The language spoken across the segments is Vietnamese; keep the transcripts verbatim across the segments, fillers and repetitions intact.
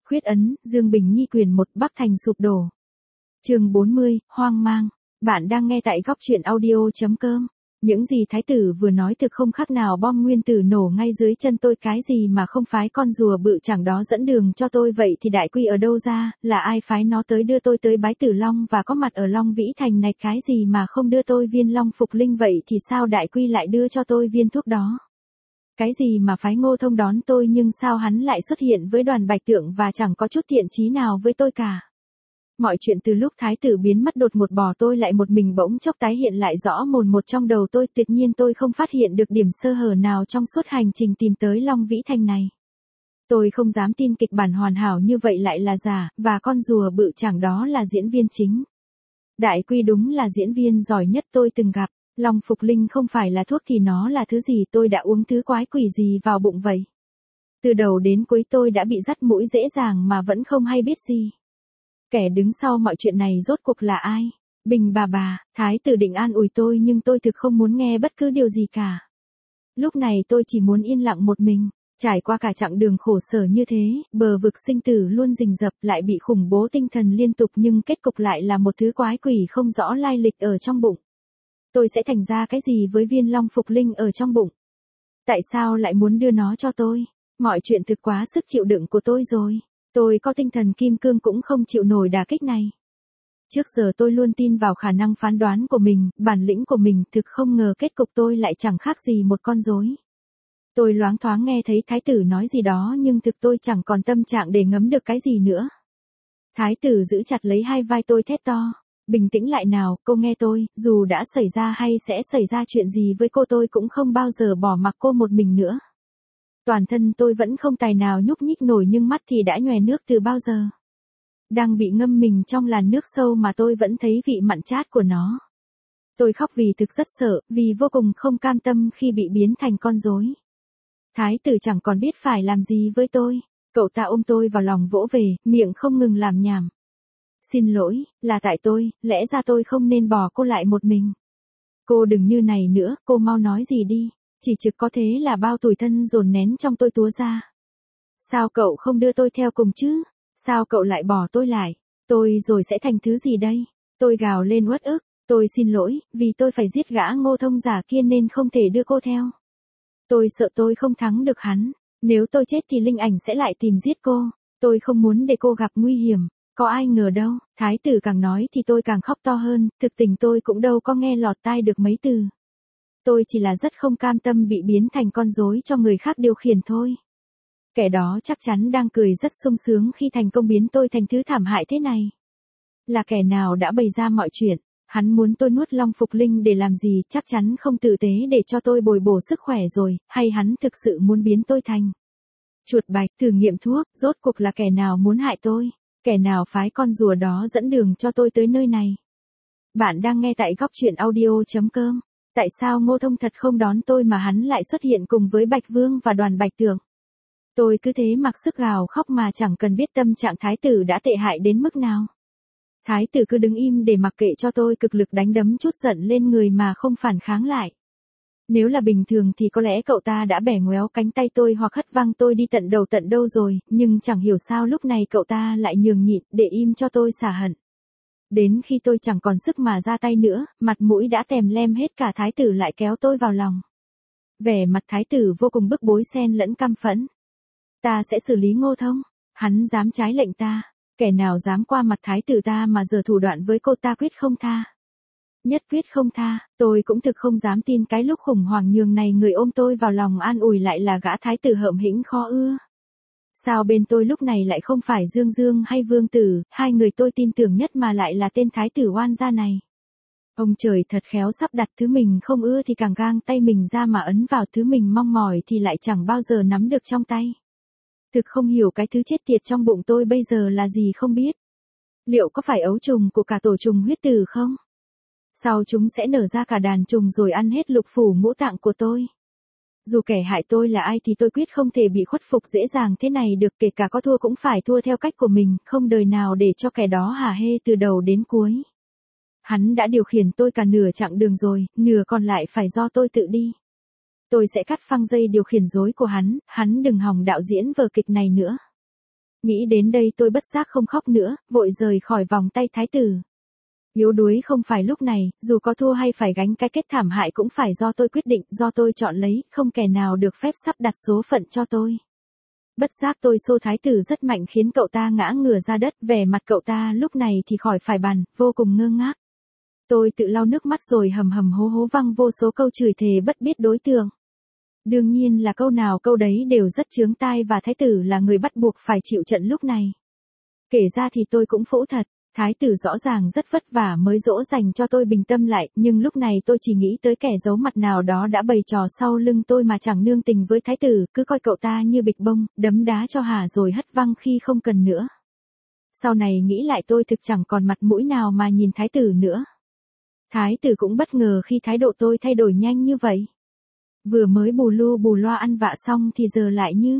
Khuyết ấn, Dương Bình Nhi quyền một, Bắc Thành sụp đổ. Chương bốn mươi, hoang mang. Bạn đang nghe tại góc truyện audio.com. Những gì thái tử vừa nói thực không khác nào bom nguyên tử nổ ngay dưới chân tôi, cái gì mà không phái con rùa bự chẳng đó dẫn đường cho tôi, vậy thì đại quy ở đâu ra, là ai phái nó tới đưa tôi tới Bái Tử Long và có mặt ở Long Vĩ Thành này, cái gì mà không đưa tôi viên Long Phục Linh, vậy thì sao đại quy lại đưa cho tôi viên thuốc đó. Cái gì mà phái Ngô Thông đón tôi, nhưng sao hắn lại xuất hiện với đoàn Bạch Tượng và chẳng có chút thiện chí nào với tôi cả. Mọi chuyện từ lúc thái tử biến mất đột ngột bỏ tôi lại một mình bỗng chốc tái hiện lại rõ mồn một trong đầu tôi, tuyệt nhiên tôi không phát hiện được điểm sơ hở nào trong suốt hành trình tìm tới Long Vĩ Thành này. Tôi không dám tin kịch bản hoàn hảo như vậy lại là giả, và con rùa bự chẳng đó là diễn viên chính. Đại quy đúng là diễn viên giỏi nhất tôi từng gặp. Long Phục Linh không phải là thuốc thì nó là thứ gì, tôi đã uống thứ quái quỷ gì vào bụng vậy. Từ đầu đến cuối tôi đã bị dắt mũi dễ dàng mà vẫn không hay biết gì. Kẻ đứng sau mọi chuyện này rốt cuộc là ai? Bình bà bà, thái tử định an ủi tôi nhưng tôi thực không muốn nghe bất cứ điều gì cả. Lúc này tôi chỉ muốn yên lặng một mình, trải qua cả chặng đường khổ sở như thế, bờ vực sinh tử luôn rình rập, lại bị khủng bố tinh thần liên tục, nhưng kết cục lại là một thứ quái quỷ không rõ lai lịch ở trong bụng. Tôi sẽ thành ra cái gì với viên Long Phục Linh ở trong bụng? Tại sao lại muốn đưa nó cho tôi? Mọi chuyện thực quá sức chịu đựng của tôi rồi. Tôi có tinh thần kim cương cũng không chịu nổi đả kích này. Trước giờ tôi luôn tin vào khả năng phán đoán của mình, bản lĩnh của mình, thực không ngờ kết cục tôi lại chẳng khác gì một con rối. Tôi loáng thoáng nghe thấy thái tử nói gì đó nhưng thực tôi chẳng còn tâm trạng để ngấm được cái gì nữa. Thái tử giữ chặt lấy hai vai tôi thét to. Bình tĩnh lại nào, cô nghe tôi, dù đã xảy ra hay sẽ xảy ra chuyện gì với cô tôi cũng không bao giờ bỏ mặc cô một mình nữa. Toàn thân tôi vẫn không tài nào nhúc nhích nổi nhưng mắt thì đã nhòe nước từ bao giờ. Đang bị ngâm mình trong làn nước sâu mà tôi vẫn thấy vị mặn chát của nó. Tôi khóc vì thực rất sợ, vì vô cùng không cam tâm khi bị biến thành con rối. Thái tử chẳng còn biết phải làm gì với tôi. Cậu ta ôm tôi vào lòng vỗ về, miệng không ngừng làm nhảm. Xin lỗi, là tại tôi, lẽ ra tôi không nên bỏ cô lại một mình. Cô đừng như này nữa, cô mau nói gì đi. Chỉ trực có thế là bao tủi thân dồn nén trong tôi túa ra. Sao cậu không đưa tôi theo cùng chứ? Sao cậu lại bỏ tôi lại? Tôi rồi sẽ thành thứ gì đây? Tôi gào lên uất ức. Tôi xin lỗi, vì tôi phải giết gã Ngô Thông giả kia nên không thể đưa cô theo. Tôi sợ tôi không thắng được hắn. Nếu tôi chết thì linh ảnh sẽ lại tìm giết cô. Tôi không muốn để cô gặp nguy hiểm. Có ai ngờ đâu, thái tử càng nói thì tôi càng khóc to hơn, thực tình tôi cũng đâu có nghe lọt tai được mấy từ. Tôi chỉ là rất không cam tâm bị biến thành con rối cho người khác điều khiển thôi. Kẻ đó chắc chắn đang cười rất sung sướng khi thành công biến tôi thành thứ thảm hại thế này. Là kẻ nào đã bày ra mọi chuyện, hắn muốn tôi nuốt Long Phục Linh để làm gì, chắc chắn không tử tế để cho tôi bồi bổ sức khỏe rồi, hay hắn thực sự muốn biến tôi thành chuột bạch, thử nghiệm thuốc, rốt cuộc là kẻ nào muốn hại tôi. Kẻ nào phái con rùa đó dẫn đường cho tôi tới nơi này? Bạn đang nghe tại góc truyện audio.com. Tại sao Ngô Thông thật không đón tôi mà hắn lại xuất hiện cùng với Bạch Vương và đoàn Bạch Tượng? Tôi cứ thế mặc sức gào khóc mà chẳng cần biết tâm trạng thái tử đã tệ hại đến mức nào. Thái tử cứ đứng im để mặc kệ cho tôi cực lực đánh đấm chút giận lên người mà không phản kháng lại. Nếu là bình thường thì có lẽ cậu ta đã bẻ ngoéo cánh tay tôi hoặc hất văng tôi đi tận đầu tận đâu rồi, nhưng chẳng hiểu sao lúc này cậu ta lại nhường nhịn để im cho tôi xả hận. Đến khi tôi chẳng còn sức mà ra tay nữa, mặt mũi đã tèm lem hết cả thái tử lại kéo tôi vào lòng. Vẻ mặt thái tử vô cùng bức bối xen lẫn căm phẫn. Ta sẽ xử lý Ngô Thông, hắn dám trái lệnh ta, kẻ nào dám qua mặt thái tử ta mà giở thủ đoạn với cô ta quyết không tha. Nhất quyết không tha, tôi cũng thực không dám tin cái lúc khủng hoảng nhường này người ôm tôi vào lòng an ủi lại là gã thái tử hợm hĩnh khó ưa. Sao bên tôi lúc này lại không phải Dương Dương hay Vương Tử, hai người tôi tin tưởng nhất mà lại là tên thái tử oan gia này. Ông trời thật khéo sắp đặt thứ mình không ưa thì càng gang tay mình ra mà ấn vào thứ mình mong mỏi thì lại chẳng bao giờ nắm được trong tay. Thực không hiểu cái thứ chết tiệt trong bụng tôi bây giờ là gì không biết. Liệu có phải ấu trùng của cả tổ trùng huyết tử không? Sau chúng sẽ nở ra cả đàn trùng rồi ăn hết lục phủ ngũ tạng của tôi. Dù kẻ hại tôi là ai thì tôi quyết không thể bị khuất phục dễ dàng thế này được, kể cả có thua cũng phải thua theo cách của mình, không đời nào để cho kẻ đó hả hê từ đầu đến cuối. Hắn đã điều khiển tôi cả nửa chặng đường rồi, nửa còn lại phải do tôi tự đi. Tôi sẽ cắt phăng dây điều khiển rối của hắn, hắn đừng hòng đạo diễn vở kịch này nữa. Nghĩ đến đây tôi bất giác không khóc nữa, vội rời khỏi vòng tay thái tử. Yếu đuối không phải lúc này, dù có thua hay phải gánh cái kết thảm hại cũng phải do tôi quyết định, do tôi chọn lấy, không kẻ nào được phép sắp đặt số phận cho tôi. Bất giác tôi xô thái tử rất mạnh khiến cậu ta ngã ngửa ra đất, vẻ mặt cậu ta lúc này thì khỏi phải bàn, vô cùng ngơ ngác. Tôi tự lau nước mắt rồi hầm hầm hố hố văng vô số câu chửi thề bất biết đối tượng. Đương nhiên là câu nào câu đấy đều rất chướng tai và thái tử là người bắt buộc phải chịu trận lúc này. Kể ra thì tôi cũng phũ thật, thái tử rõ ràng rất vất vả mới dỗ dành cho tôi bình tâm lại, nhưng lúc này tôi chỉ nghĩ tới kẻ giấu mặt nào đó đã bày trò sau lưng tôi mà chẳng nương tình với thái tử, cứ coi cậu ta như bịch bông, đấm đá cho hả rồi hất văng khi không cần nữa. Sau này nghĩ lại tôi thực chẳng còn mặt mũi nào mà nhìn thái tử nữa. Thái tử cũng bất ngờ khi thái độ tôi thay đổi nhanh như vậy. Vừa mới bù lu bù loa ăn vạ xong thì giờ lại như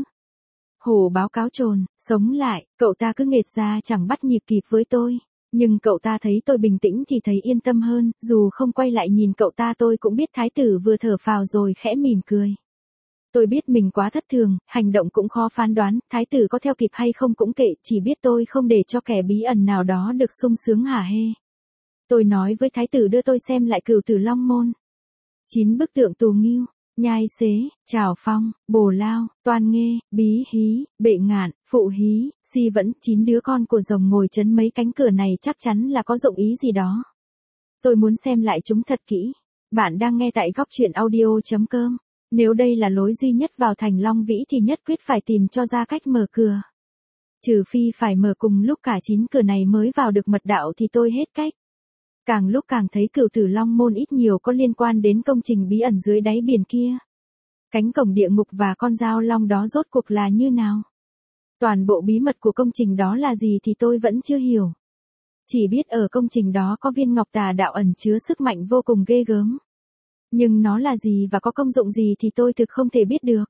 hổ báo cáo trồn, sống lại, cậu ta cứ nghệt ra chẳng bắt nhịp kịp với tôi. Nhưng cậu ta thấy tôi bình tĩnh thì thấy yên tâm hơn, dù không quay lại nhìn cậu ta tôi cũng biết thái tử vừa thở phào rồi khẽ mỉm cười. Tôi biết mình quá thất thường, hành động cũng khó phán đoán, thái tử có theo kịp hay không cũng kệ, chỉ biết tôi không để cho kẻ bí ẩn nào đó được sung sướng hả hê. Tôi nói với thái tử đưa tôi xem lại Cửu Tử Long Môn. Chín bức tượng Tù Nghiêu, Nhai Xế, Trảo Phong, Bồ Lao, Toan Nghê, Bí Hí, Bệ Ngạn, Phụ Hí, Si Vẫn, chín đứa con của rồng ngồi chấn mấy cánh cửa này chắc chắn là có dụng ý gì đó. Tôi muốn xem lại chúng thật kỹ. Bạn đang nghe tại góc truyện audio chấm com. Nếu đây là lối duy nhất vào thành Long Vĩ thì nhất quyết phải tìm cho ra cách mở cửa. Trừ phi phải mở cùng lúc cả chín cửa này mới vào được mật đạo thì tôi hết cách. Càng lúc càng thấy Cửu Tử Long Môn ít nhiều có liên quan đến công trình bí ẩn dưới đáy biển kia. Cánh cổng địa ngục và con dao long đó rốt cuộc là như nào? Toàn bộ bí mật của công trình đó là gì thì tôi vẫn chưa hiểu. Chỉ biết ở công trình đó có viên ngọc tà đạo ẩn chứa sức mạnh vô cùng ghê gớm. Nhưng nó là gì và có công dụng gì thì tôi thực không thể biết được.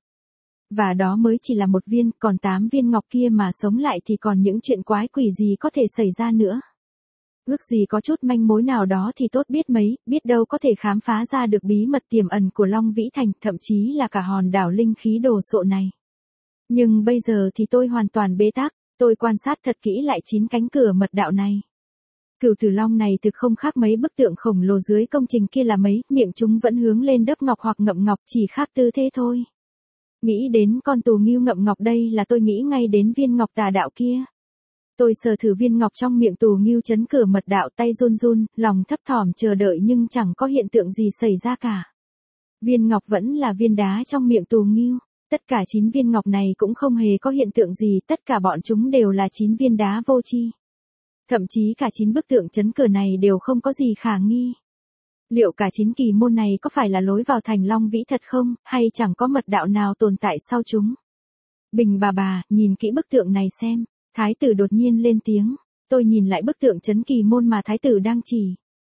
Và đó mới chỉ là một viên, còn tám viên ngọc kia mà sống lại thì còn những chuyện quái quỷ gì có thể xảy ra nữa. Ước gì có chút manh mối nào đó thì tốt biết mấy, biết đâu có thể khám phá ra được bí mật tiềm ẩn của Long Vĩ Thành, thậm chí là cả hòn đảo linh khí đồ sộ này. Nhưng bây giờ thì tôi hoàn toàn bế tắc, tôi quan sát thật kỹ lại chín cánh cửa mật đạo này. Cửu Tử Long này thực không khác mấy bức tượng khổng lồ dưới công trình kia là mấy, miệng chúng vẫn hướng lên đớp ngọc hoặc ngậm ngọc, chỉ khác tư thế thôi. Nghĩ đến con Tù Nghiêu ngậm ngọc đây là tôi nghĩ ngay đến viên ngọc tà đạo kia. Tôi sờ thử viên ngọc trong miệng Tù Nghiêu chấn cửa mật đạo, tay run run, lòng thấp thỏm chờ đợi nhưng chẳng có hiện tượng gì xảy ra cả. Viên ngọc vẫn là viên đá trong miệng Tù Nghiêu. Tất cả chín viên ngọc này cũng không hề có hiện tượng gì, tất cả bọn chúng đều là chín viên đá vô tri. Thậm chí cả chín bức tượng chấn cửa này đều không có gì khả nghi. Liệu cả chín kỳ môn này có phải là lối vào thành Long Vĩ thật không, hay chẳng có mật đạo nào tồn tại sau chúng? Bình bà bà, nhìn kỹ bức tượng này xem. Thái tử đột nhiên lên tiếng. Tôi nhìn lại bức tượng chấn kỳ môn mà thái tử đang chỉ.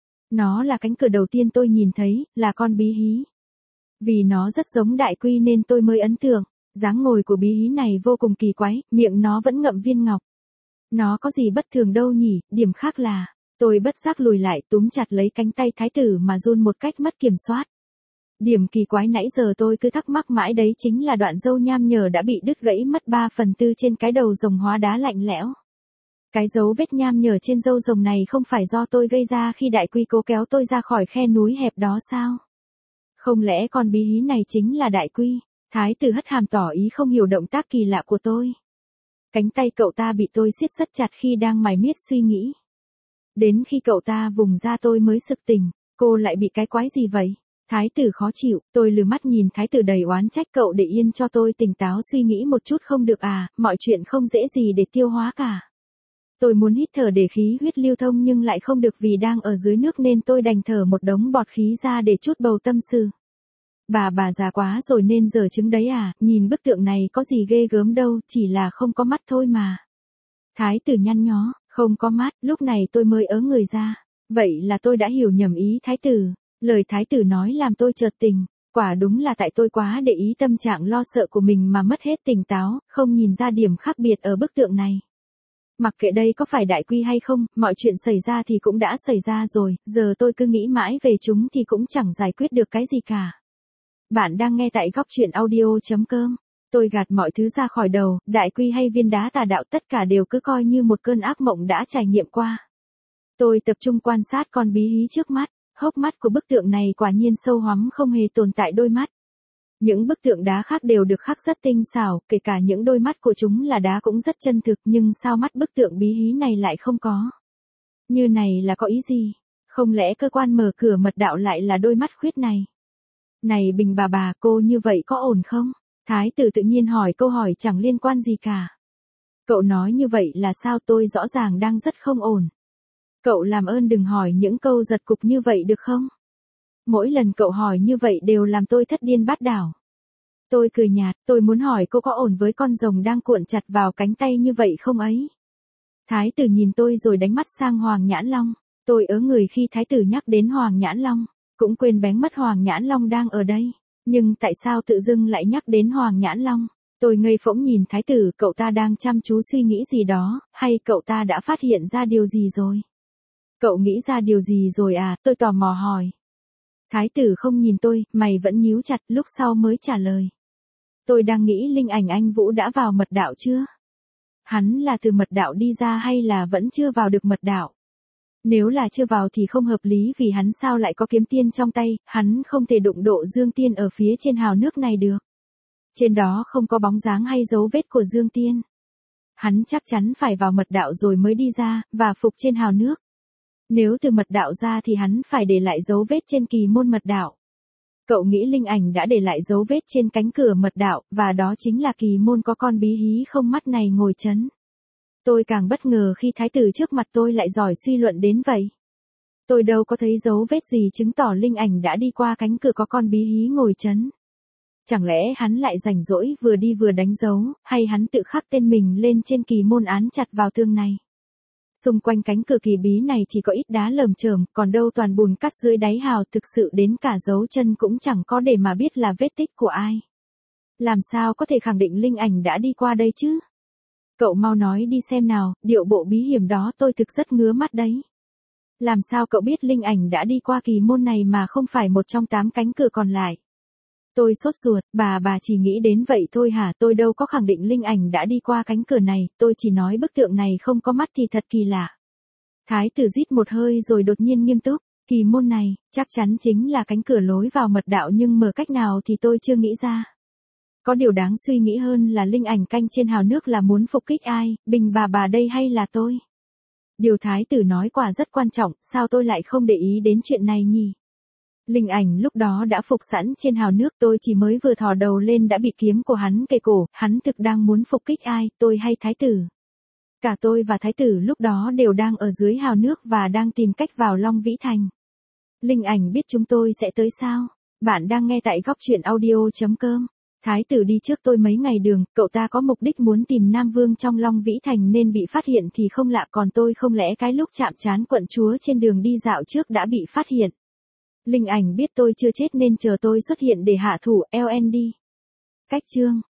Nó là cánh cửa đầu tiên tôi nhìn thấy, là con bí hí. Vì nó rất giống đại quy nên tôi mới ấn tượng. Dáng ngồi của bí hí này vô cùng kỳ quái, miệng nó vẫn ngậm viên ngọc. Nó có gì bất thường đâu nhỉ, điểm khác là, tôi bất giác lùi lại túm chặt lấy cánh tay thái tử mà run một cách mất kiểm soát. Điểm kỳ quái nãy giờ tôi cứ thắc mắc mãi đấy chính là đoạn râu nham nhở đã bị đứt gãy mất ba phần tư trên cái đầu rồng hóa đá lạnh lẽo. Cái dấu vết nham nhở trên râu rồng này không phải do tôi gây ra khi đại quy cố kéo tôi ra khỏi khe núi hẹp đó sao? Không lẽ con bí hí này chính là đại quy? Thái tử hất hàm tỏ ý không hiểu động tác kỳ lạ của tôi. Cánh tay cậu ta bị tôi siết rất chặt khi đang mải miết suy nghĩ. Đến khi cậu ta vùng ra tôi mới sực tỉnh, cô lại bị cái quái gì vậy? Thái tử khó chịu, tôi lừ mắt nhìn thái tử đầy oán trách, cậu để yên cho tôi tỉnh táo suy nghĩ một chút không được à, mọi chuyện không dễ gì để tiêu hóa cả. Tôi muốn hít thở để khí huyết lưu thông nhưng lại không được vì đang ở dưới nước nên tôi đành thở một đống bọt khí ra để chút bầu tâm sự. Bà bà già quá rồi nên giờ chứng đấy à, nhìn bức tượng này có gì ghê gớm đâu, chỉ là không có mắt thôi mà. Thái tử nhăn nhó, không có mắt, lúc này tôi mới ớ người ra. Vậy là tôi đã hiểu nhầm ý thái tử. Lời thái tử nói làm tôi chợt tỉnh, quả đúng là tại tôi quá để ý tâm trạng lo sợ của mình mà mất hết tỉnh táo, không nhìn ra điểm khác biệt ở bức tượng này. Mặc kệ đây có phải đại quy hay không, mọi chuyện xảy ra thì cũng đã xảy ra rồi, giờ tôi cứ nghĩ mãi về chúng thì cũng chẳng giải quyết được cái gì cả. Bạn đang nghe tại góc truyện audio chấm com. Tôi gạt mọi thứ ra khỏi đầu, đại quy hay viên đá tà đạo tất cả đều cứ coi như một cơn ác mộng đã trải nghiệm qua. Tôi tập trung quan sát con bí hí trước mắt, hốc mắt của bức tượng này quả nhiên sâu hoắm không hề tồn tại đôi mắt. Những bức tượng đá khác đều được khắc rất tinh xảo, kể cả những đôi mắt của chúng là đá cũng rất chân thực, nhưng sao mắt bức tượng bí hí này lại không có? Như này là có ý gì? Không lẽ cơ quan mở cửa mật đạo lại là đôi mắt khuyết này? Này Bình bà bà, cô như vậy có ổn không? Thái tử tự nhiên hỏi câu hỏi chẳng liên quan gì cả. Cậu nói như vậy là sao? Tôi rõ ràng đang rất không ổn. Cậu làm ơn đừng hỏi những câu giật cục như vậy được không? Mỗi lần cậu hỏi như vậy đều làm tôi thất điên bát đảo. Tôi cười nhạt, tôi muốn hỏi cô có ổn với con rồng đang cuộn chặt vào cánh tay như vậy không ấy? Thái tử nhìn tôi rồi đánh mắt sang Hoàng Nhãn Long. Tôi ớ người khi thái tử nhắc đến Hoàng Nhãn Long, cũng quên bén mất Hoàng Nhãn Long đang ở đây. Nhưng tại sao tự dưng lại nhắc đến Hoàng Nhãn Long? Tôi ngây phỗng nhìn thái tử, cậu ta đang chăm chú suy nghĩ gì đó, hay cậu ta đã phát hiện ra điều gì rồi? Cậu nghĩ ra điều gì rồi à? Tôi tò mò hỏi. Thái tử không nhìn tôi, mày vẫn nhíu chặt, lúc sau mới trả lời. Tôi đang nghĩ linh ảnh anh Vũ đã vào mật đạo chưa? Hắn là từ mật đạo đi ra hay là vẫn chưa vào được mật đạo? Nếu là chưa vào thì không hợp lý vì hắn sao lại có kiếm tiên trong tay, hắn không thể đụng độ Dương Tiên ở phía trên hào nước này được. Trên đó không có bóng dáng hay dấu vết của Dương Tiên. Hắn chắc chắn phải vào mật đạo rồi mới đi ra, và phục trên hào nước. Nếu từ mật đạo ra thì hắn phải để lại dấu vết trên kỳ môn mật đạo. Cậu nghĩ linh ảnh đã để lại dấu vết trên cánh cửa mật đạo, và đó chính là kỳ môn có con bí hí không mắt này ngồi chấn. Tôi càng bất ngờ khi thái tử trước mặt tôi lại giỏi suy luận đến vậy. Tôi đâu có thấy dấu vết gì chứng tỏ linh ảnh đã đi qua cánh cửa có con bí hí ngồi chấn. Chẳng lẽ hắn lại rảnh rỗi vừa đi vừa đánh dấu, hay hắn tự khắc tên mình lên trên kỳ môn án chặt vào tường này? Xung quanh cánh cửa kỳ bí này chỉ có ít đá lởm chởm, còn đâu toàn bùn cắt dưới đáy hào, thực sự đến cả dấu chân cũng chẳng có để mà biết là vết tích của ai. Làm sao có thể khẳng định linh ảnh đã đi qua đây chứ? Cậu mau nói đi xem nào, điệu bộ bí hiểm đó tôi thực rất ngứa mắt đấy. Làm sao cậu biết linh ảnh đã đi qua kỳ môn này mà không phải một trong tám cánh cửa còn lại? Tôi sốt ruột, bà bà chỉ nghĩ đến vậy thôi hả? Tôi đâu có khẳng định linh ảnh đã đi qua cánh cửa này, tôi chỉ nói bức tượng này không có mắt thì thật kỳ lạ. Thái tử rít một hơi rồi đột nhiên nghiêm túc, kỳ môn này, chắc chắn chính là cánh cửa lối vào mật đạo nhưng mở cách nào thì tôi chưa nghĩ ra. Có điều đáng suy nghĩ hơn là linh ảnh canh trên hào nước là muốn phục kích ai, Bình bà bà đây hay là tôi? Điều thái tử nói quả rất quan trọng, sao tôi lại không để ý đến chuyện này nhỉ? Linh ảnh lúc đó đã phục sẵn trên hào nước, tôi chỉ mới vừa thò đầu lên đã bị kiếm của hắn kề cổ, hắn thực đang muốn phục kích ai, tôi hay thái tử? Cả tôi và thái tử lúc đó đều đang ở dưới hào nước và đang tìm cách vào Long Vĩ Thành. Linh ảnh biết chúng tôi sẽ tới sao? Bạn đang nghe tại góc truyện audio chấm com. Thái tử đi trước tôi mấy ngày đường, cậu ta có mục đích muốn tìm Nam Vương trong Long Vĩ Thành nên bị phát hiện thì không lạ, còn tôi không lẽ cái lúc chạm trán quận chúa trên đường đi dạo trước đã bị phát hiện. Linh ảnh biết tôi chưa chết nên chờ tôi xuất hiện để hạ thủ lờ en đê. Cách chương